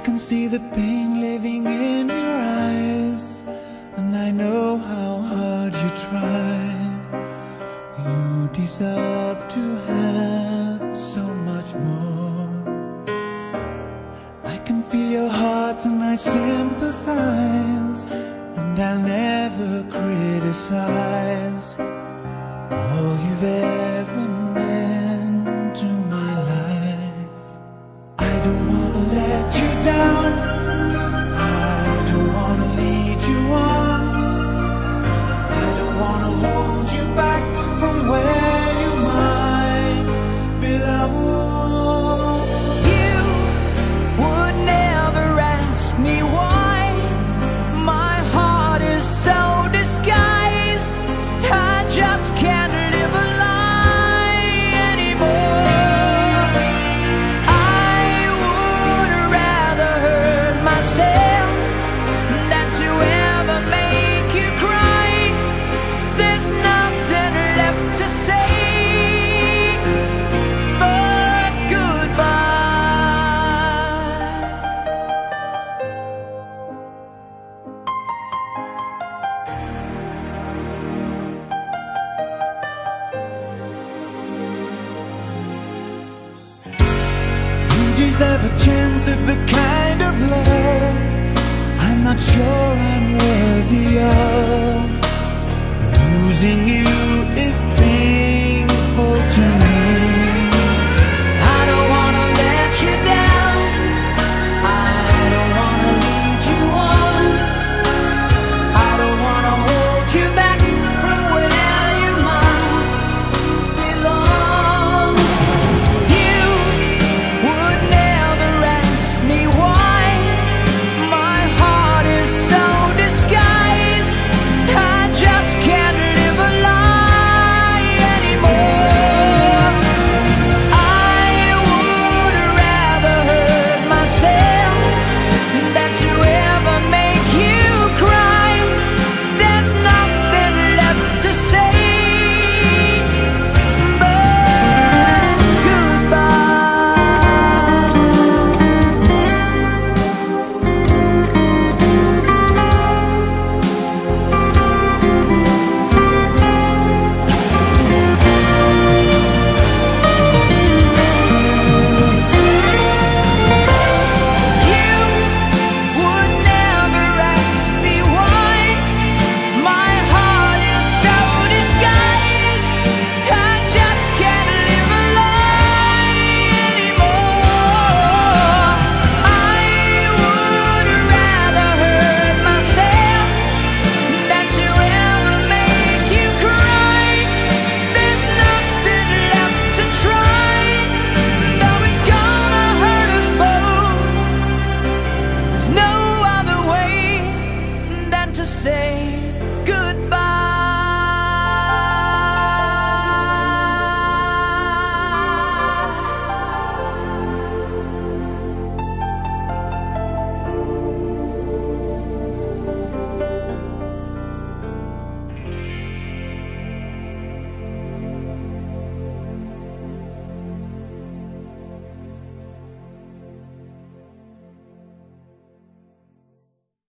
can see the pain living in your eyes, and I know how hard you tried. You deserve to have so much more. I can feel your heart and I sympathize, and I'll never criticize all you've ever meant to my life. I don't wanna let you down, I don't wanna lead you on, I don't wanna hold you back from where you might belong. You would never ask me why my heart is so disguised. I just can't live a lie anymore. I would rather hurt myself than to ever make you cry. There's nothing left to say but goodbye. You deserve a chance at the kind of love I'm not sure I'm worthy of. Losing you is pain.